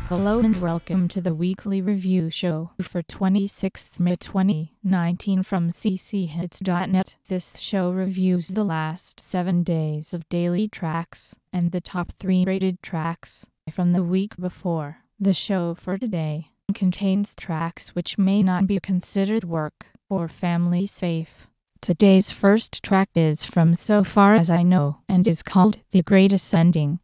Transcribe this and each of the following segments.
Hello and welcome to the weekly review show for 26th May 2019 from cchits.net. This show reviews the last 7 days of daily tracks and the top 3 rated tracks from the week before. The show for today contains tracks which may not be considered work or family safe. Today's first track is from So Far As I Know and is called The Great Ascending.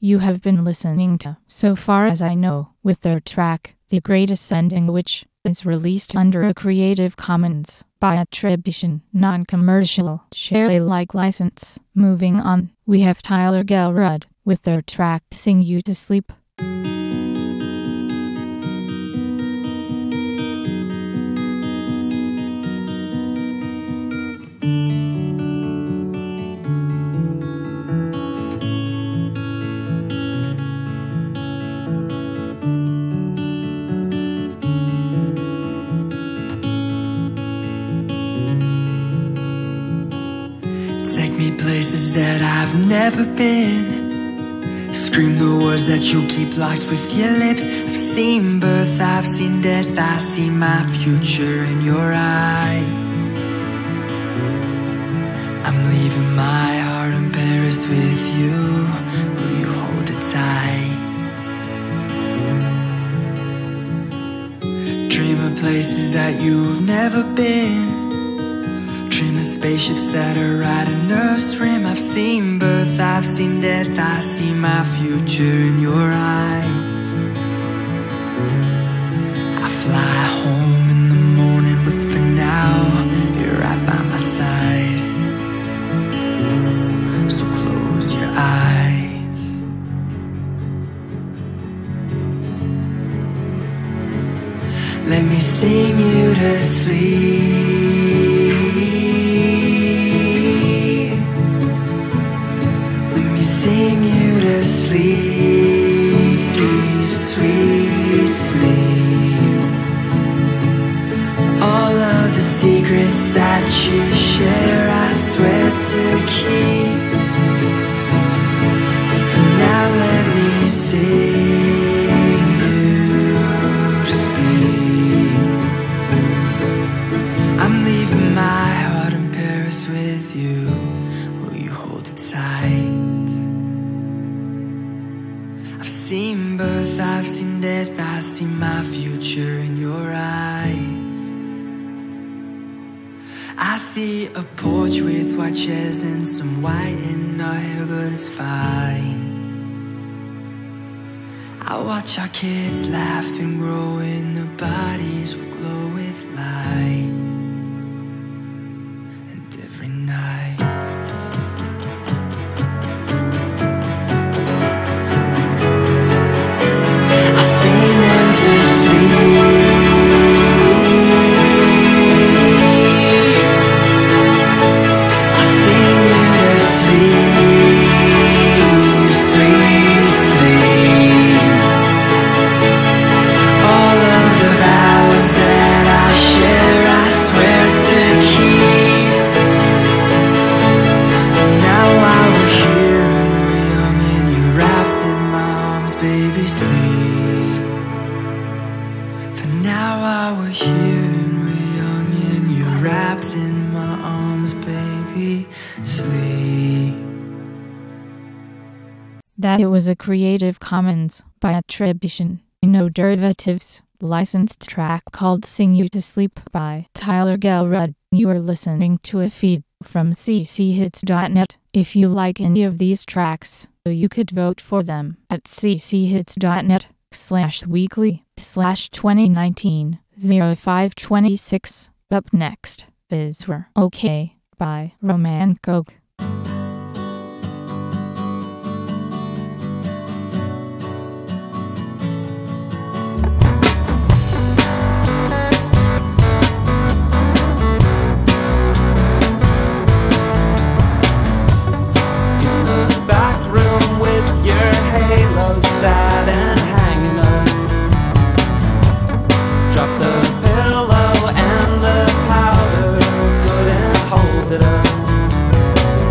you have been listening to So Far As I Know with their track The Great Ascending, which is released under a Creative Commons by attribution, non-commercial, share Alike license. Moving on, we have Tyler Gelrud with their track Sing You to Sleep. Take me places that I've never been. Scream the words that you keep locked with your lips. I've seen birth, I've seen death, I see my future in your eyes. I'm leaving my heart in Paris with you. Will you hold it tight? Dream of places that you've never been. Dream of spaceships that are riding Earth's rim. I've seen birth, I've seen death, I see my future in your eyes. I fly home in the morning, but for now, you're right by my side. So close your eyes. Let me sing you to sleep. Sing you to sleep, sweet sleep. All of the secrets that you share, I swear to keep. But for now, let me sing you to sleep. I'm leaving my heart in Paris with you. Will you hold it tight? I've seen birth, I've seen death, I see my future in your eyes. I see a porch with white chairs and some white in our hair, but it's fine. I watch our kids laugh and grow, and their bodies will glow with light. And every night that it was a Creative Commons by attribution, no derivatives, licensed track called Sing You to Sleep by Tyler Gelrud. You are listening to a feed from cchits.net. If you like any of these tracks, you could vote for them at cchits.net/weekly/2019-0526. Up next is We're Okay by Roman Coke. Sad and hanging up. Drop the pillow and the powder couldn't hold it up.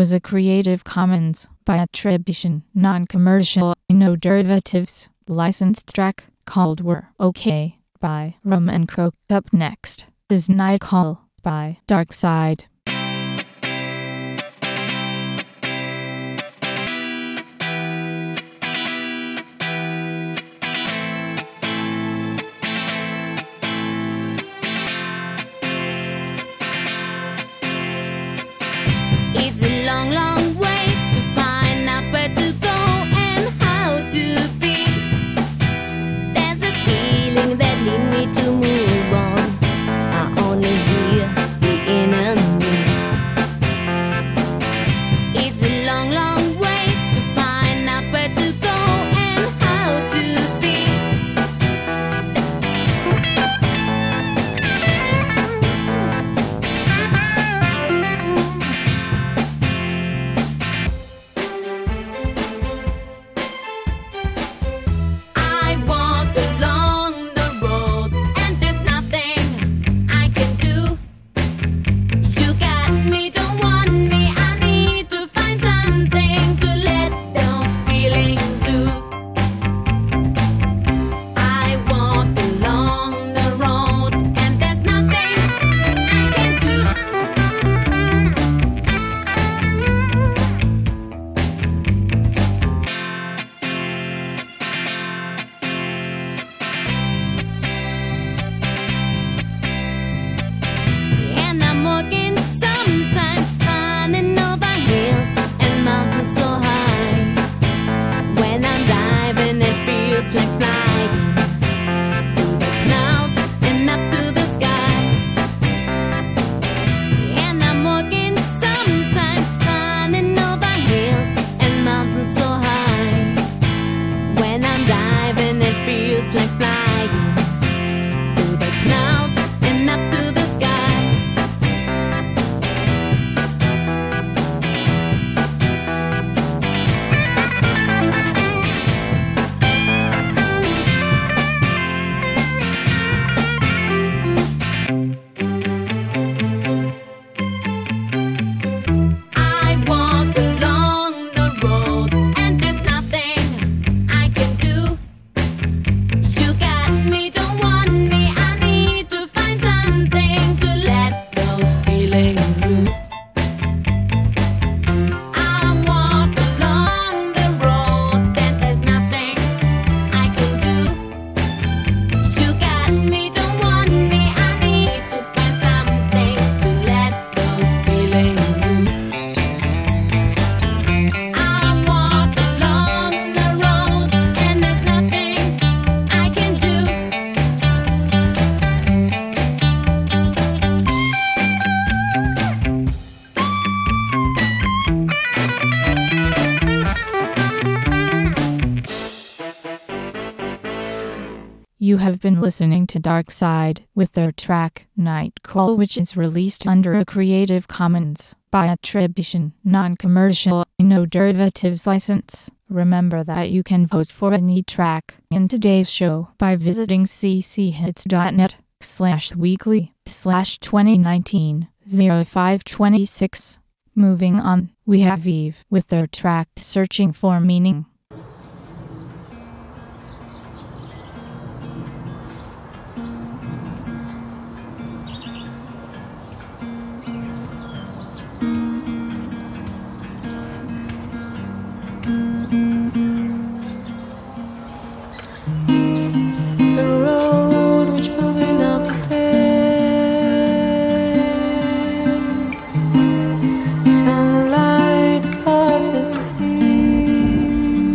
was a Creative Commons by attribution, non-commercial, no derivatives, licensed track called We're Okay by Rum and Coke. Up next is Nightcall by Darkside. It's a long, long way to find out where to go and how to be. There's a feeling that leads me to move on. I only hear the enemy. It's a long, long way to find out where to go and how to be. I walk along the road and there's nothing I can do. You got me, don't want me. I need to find something to let those feelings loose. I walk along the road and there's nothing I can do. And I'm walking sometimes, finding over hills and mountains so high. When I'm diving, it feels like flying through the clouds and up to the sky. And I'm walking sometimes, finding over hills and mountains so high. When I'm diving, it feels like flying through the clouds and up to the sky. I walk along the road and there's nothing I can do. You got me, don't want me. I need to find something to let those feelings loose. I walk along the road and there's nothing I can do. You got me, don't want me. I need to find something to let those feelings loose. I walk along the road and there's nothing I can do. You have been listening to Darkside with their track Nightcall, which is released under a Creative Commons by attribution, non-commercial, no derivatives license. Remember that you can vote for any track in today's show by visiting cchits.net/weekly/2019-0526. Moving on, we have Eve with their track Searching for Meaning. The road which moving upstairs, sunlight causes tears.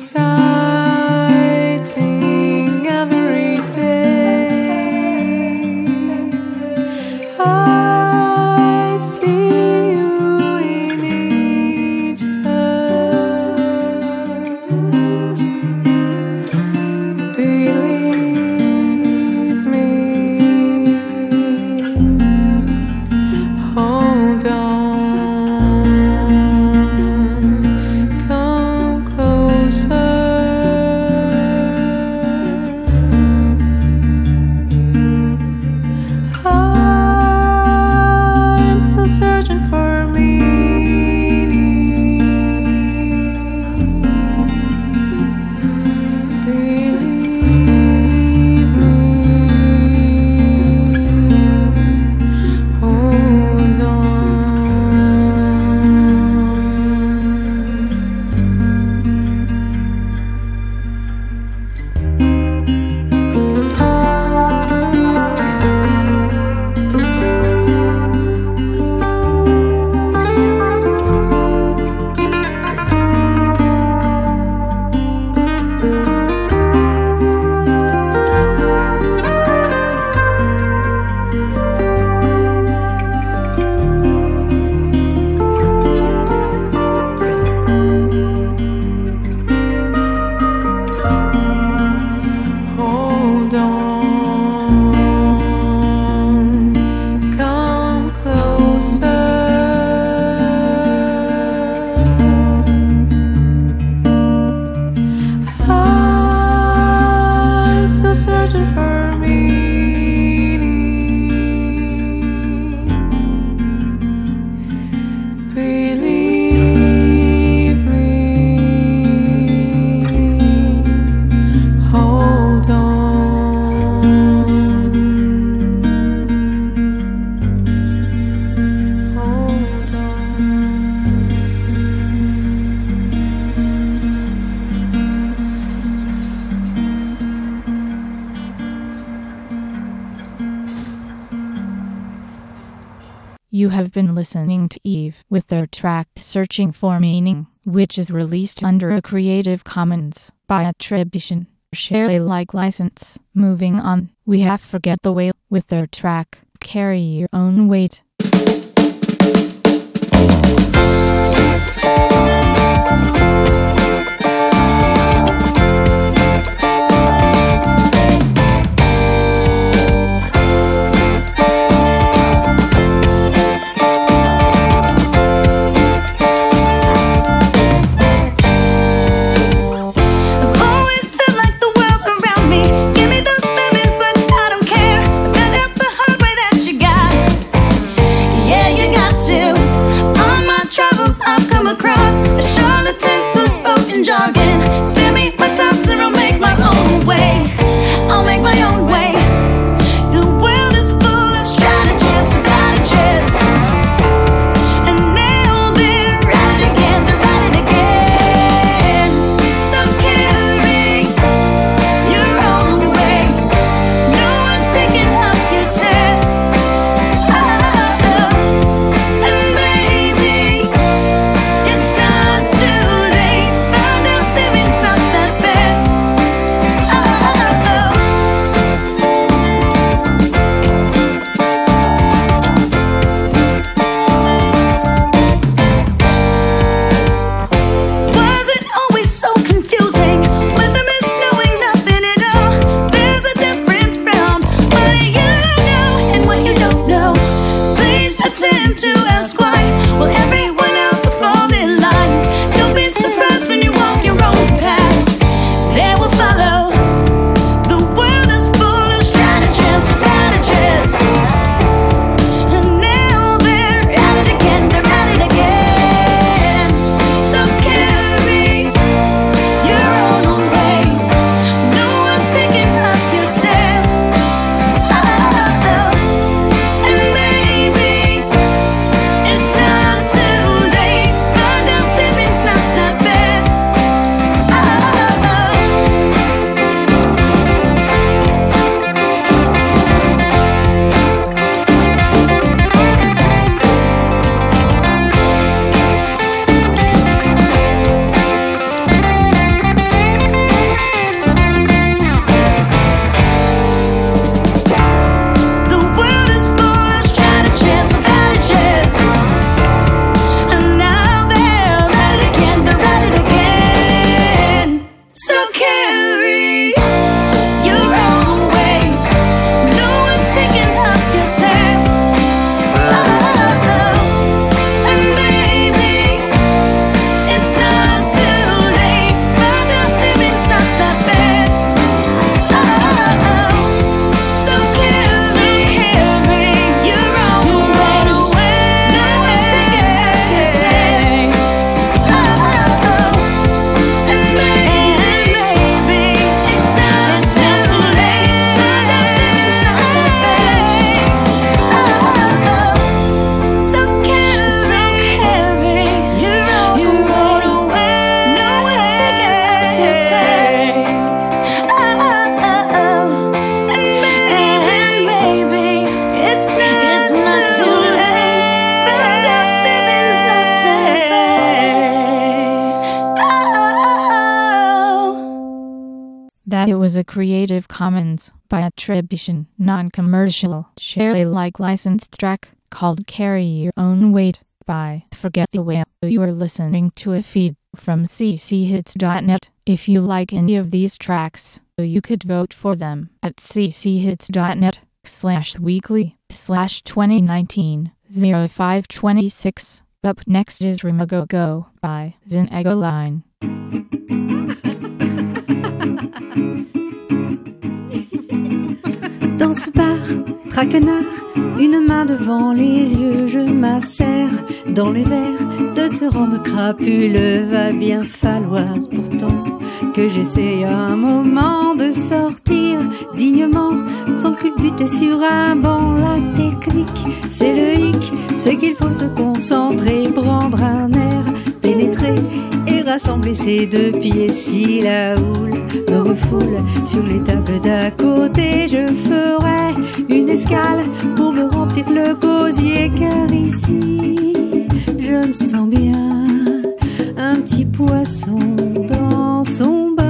reciting every day. I see you in each touch. Believe me, hold on, come closer. I'm still searching for meaning. Believe me, hold on. Hold on, come closer. I'm still searching for meaning. Believe me, hold on. Hold on. You have been listening to Eve with their track Searching for Meaning, which is released under a Creative Commons by attribution, share Alike license. Moving on, we have Forget the Whale with their track Carry Your Own Weight. I've always felt like the world's around me. Give me those feelings, but I don't care. I found out the hard way that you got So carry your own way. No one's picking up your tab. And maybe it's not too late, but the living's not that bad. So carry your own way. No one's picking up your tab. And maybe it's not too late, but the living's not that bad. So carry your own way. No one's picking up your tab. And maybe it's not too late, but the living's not that bad. That it was a Creative Commons by attribution, non-commercial, share Alike licensed track called Carry Your Own Weight by Forget the Whale. You are listening to a feed from cchits.net. If you like any of these tracks, you could vote for them at cchits.net/weekly/2019-0526. Up next is Rimagogo by Zin Egoline. Dans ce bar, traquenard, une main devant les yeux, je m'asserre dans les verres de ce rhum crapuleux. Va bien falloir pourtant que j'essaye un moment de sortir dignement, sans culbuter sur un banc. La technique, c'est le hic, c'est qu'il faut se concentrer, prendre un air, pénétrer et rassembler ses deux pieds. Si la houle me refoule sur les tables d'à côté, je ferai une escale pour me remplir le gosier, car ici je me sens bien, un petit poisson dans son bain.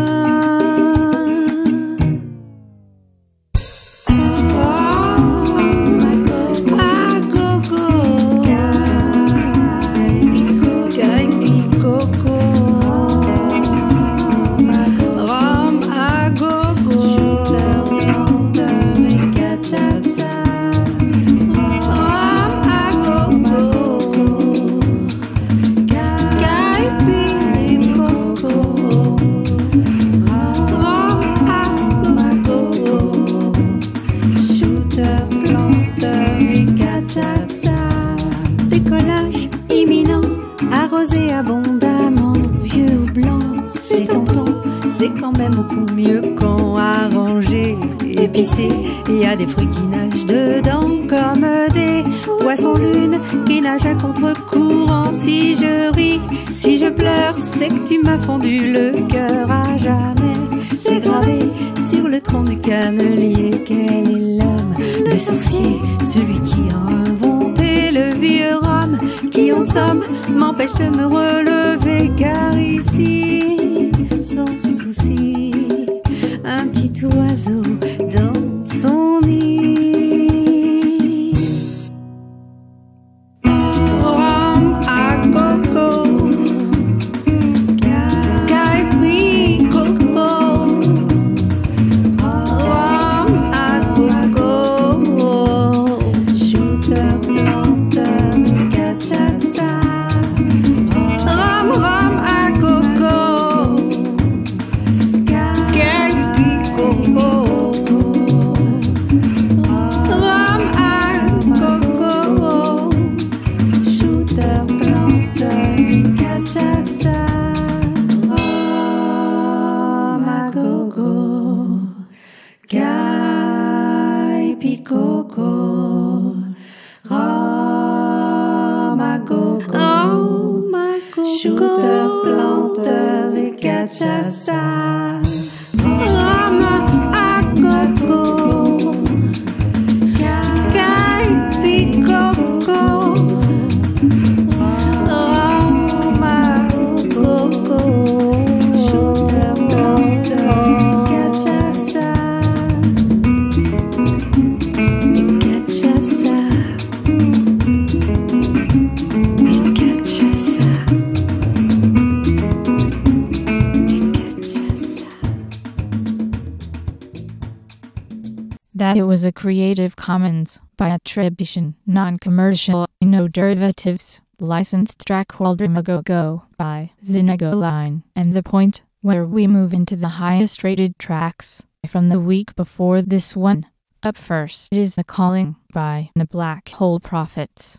Décollage imminent, arrosé abondamment, vieux ou blanc, c'est tentant, c'est quand même beaucoup mieux quand arrangé, épicé. Il y a des fruits qui nagent dedans comme des poissons lunes qui nagent à contre-courant. Si je ris, si je pleure, c'est que tu m'as fondu le cœur à jamais. C'est gravé sur le tronc du cannelier. Quel est l'homme, le sorcier, celui qui a inventé le vieux rhum, qui en somme m'empêche de me relever, car ici, sans souci, un petit oiseau dans son nid. Rhum à coco, caipi coco, rhum à coco, shooter, planteur, cachaça, rhum à coco, caipi coco, rhum à coco, shooter, planteur, cachaça, rhum à coco, caipi coco, rhum à coco, shooter, planteur et cachaça, rhum à coco, caipi coco, rhum à coco, shooter, planteur et cachaça. that it was a Creative Commons by attribution, non-commercial, no derivatives, licensed track called Remagogo by Zinagoline, and the point where we move into the highest rated tracks from the week before this one. Up first is The Calling by the Black Hole Prophets.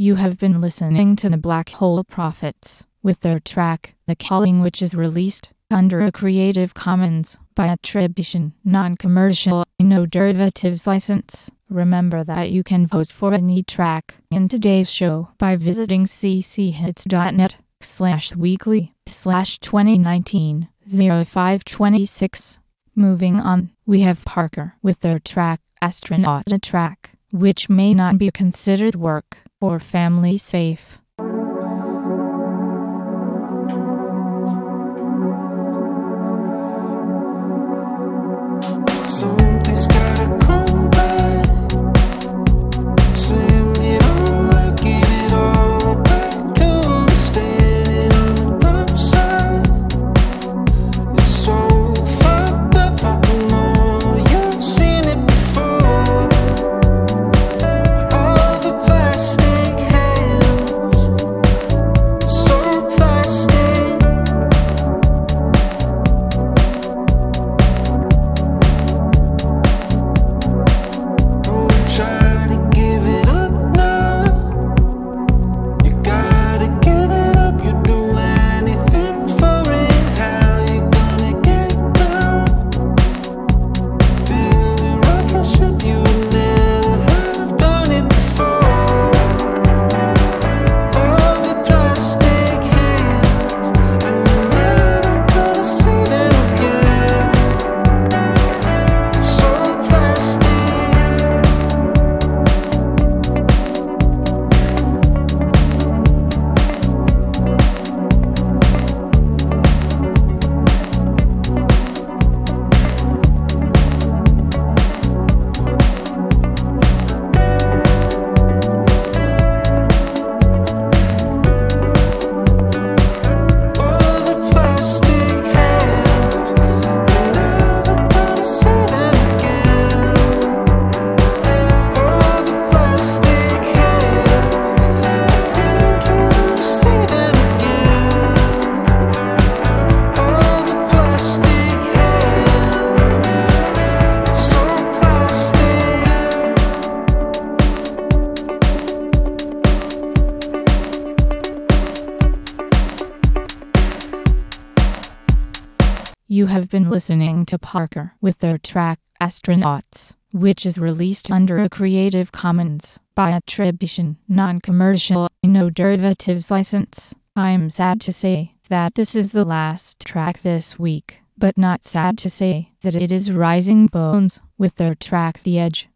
You have been listening to the Black Hole Prophets with their track, The Calling, which is released under a Creative Commons by attribution, non-commercial, no derivatives license. Remember that you can vote for any track in today's show by visiting cchits.net/weekly/2019-0526. Moving on, we have Parker with their track, Astronaut, a track which may not be considered work or family safe. Something's gotta come back, saying it all, I give it all back to understand on the other side. It's so fucked up, I know you've seen it before. All the plastic hands, so plastic. Try to give it up now. You gotta give it up. You do anything for it. How you gonna get down? Build a rocket ship, you never have done it before. All the plastic hands, and you're never gonna see them again. It's so plastic. All the plastic hands, you're never gonna see them again. All the plastic hands, I think you're gonna see them again. All the plastic hands, it's so plastic. You have been listening to Parker with their track, Astronauts, which is released under a Creative Commons by attribution, non-commercial, no derivatives license. I'm sad to say that this is the last track this week, but not sad to say that it is Rising Bones with their track, The Edge.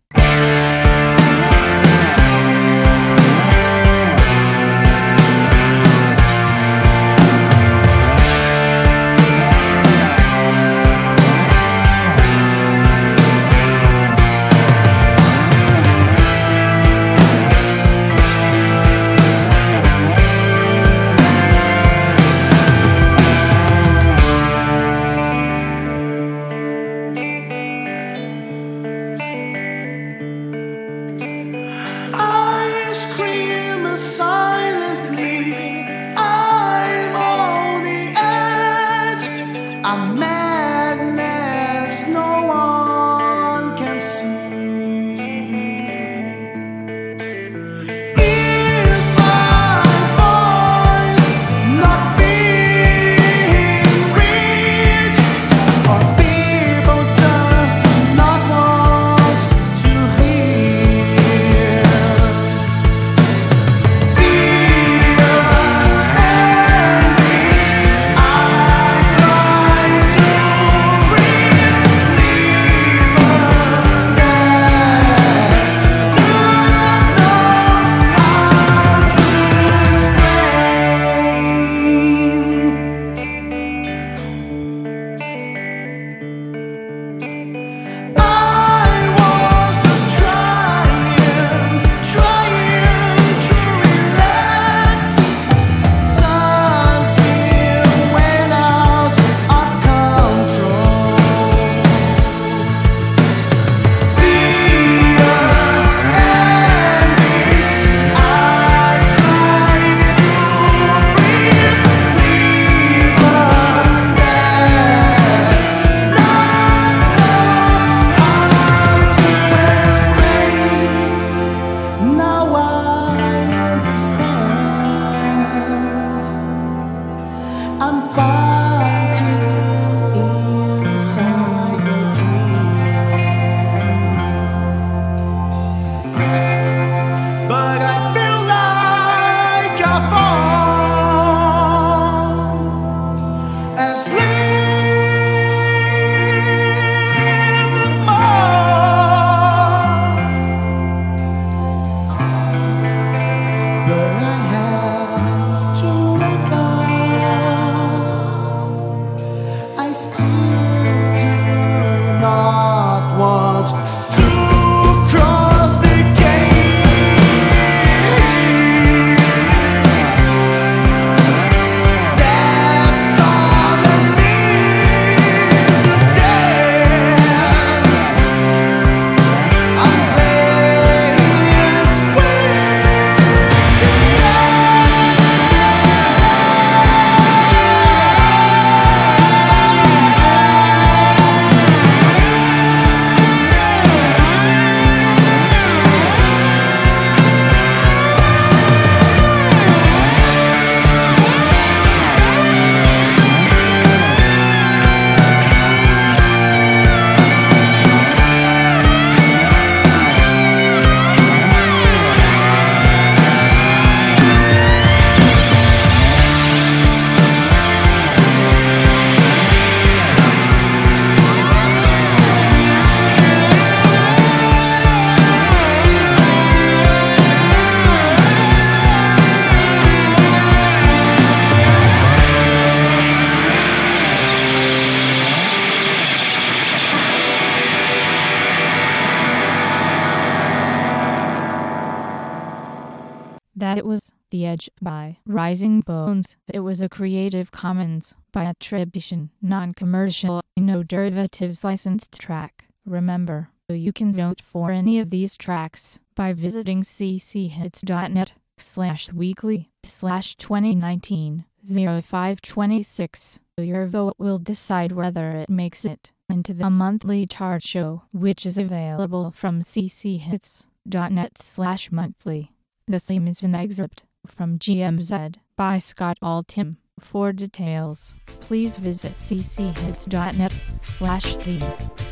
The Edge by Rising Bones. It was a Creative Commons by attribution, non-commercial, no derivatives licensed track. Remember, you can vote for any of these tracks by visiting cchits.net/weekly/2019-0526. Your vote will decide whether it makes it into the monthly chart show, which is available from cchits.net/monthly. The theme is an excerpt from GMZ by Scott Altham. For details, please visit cchits.net/theme.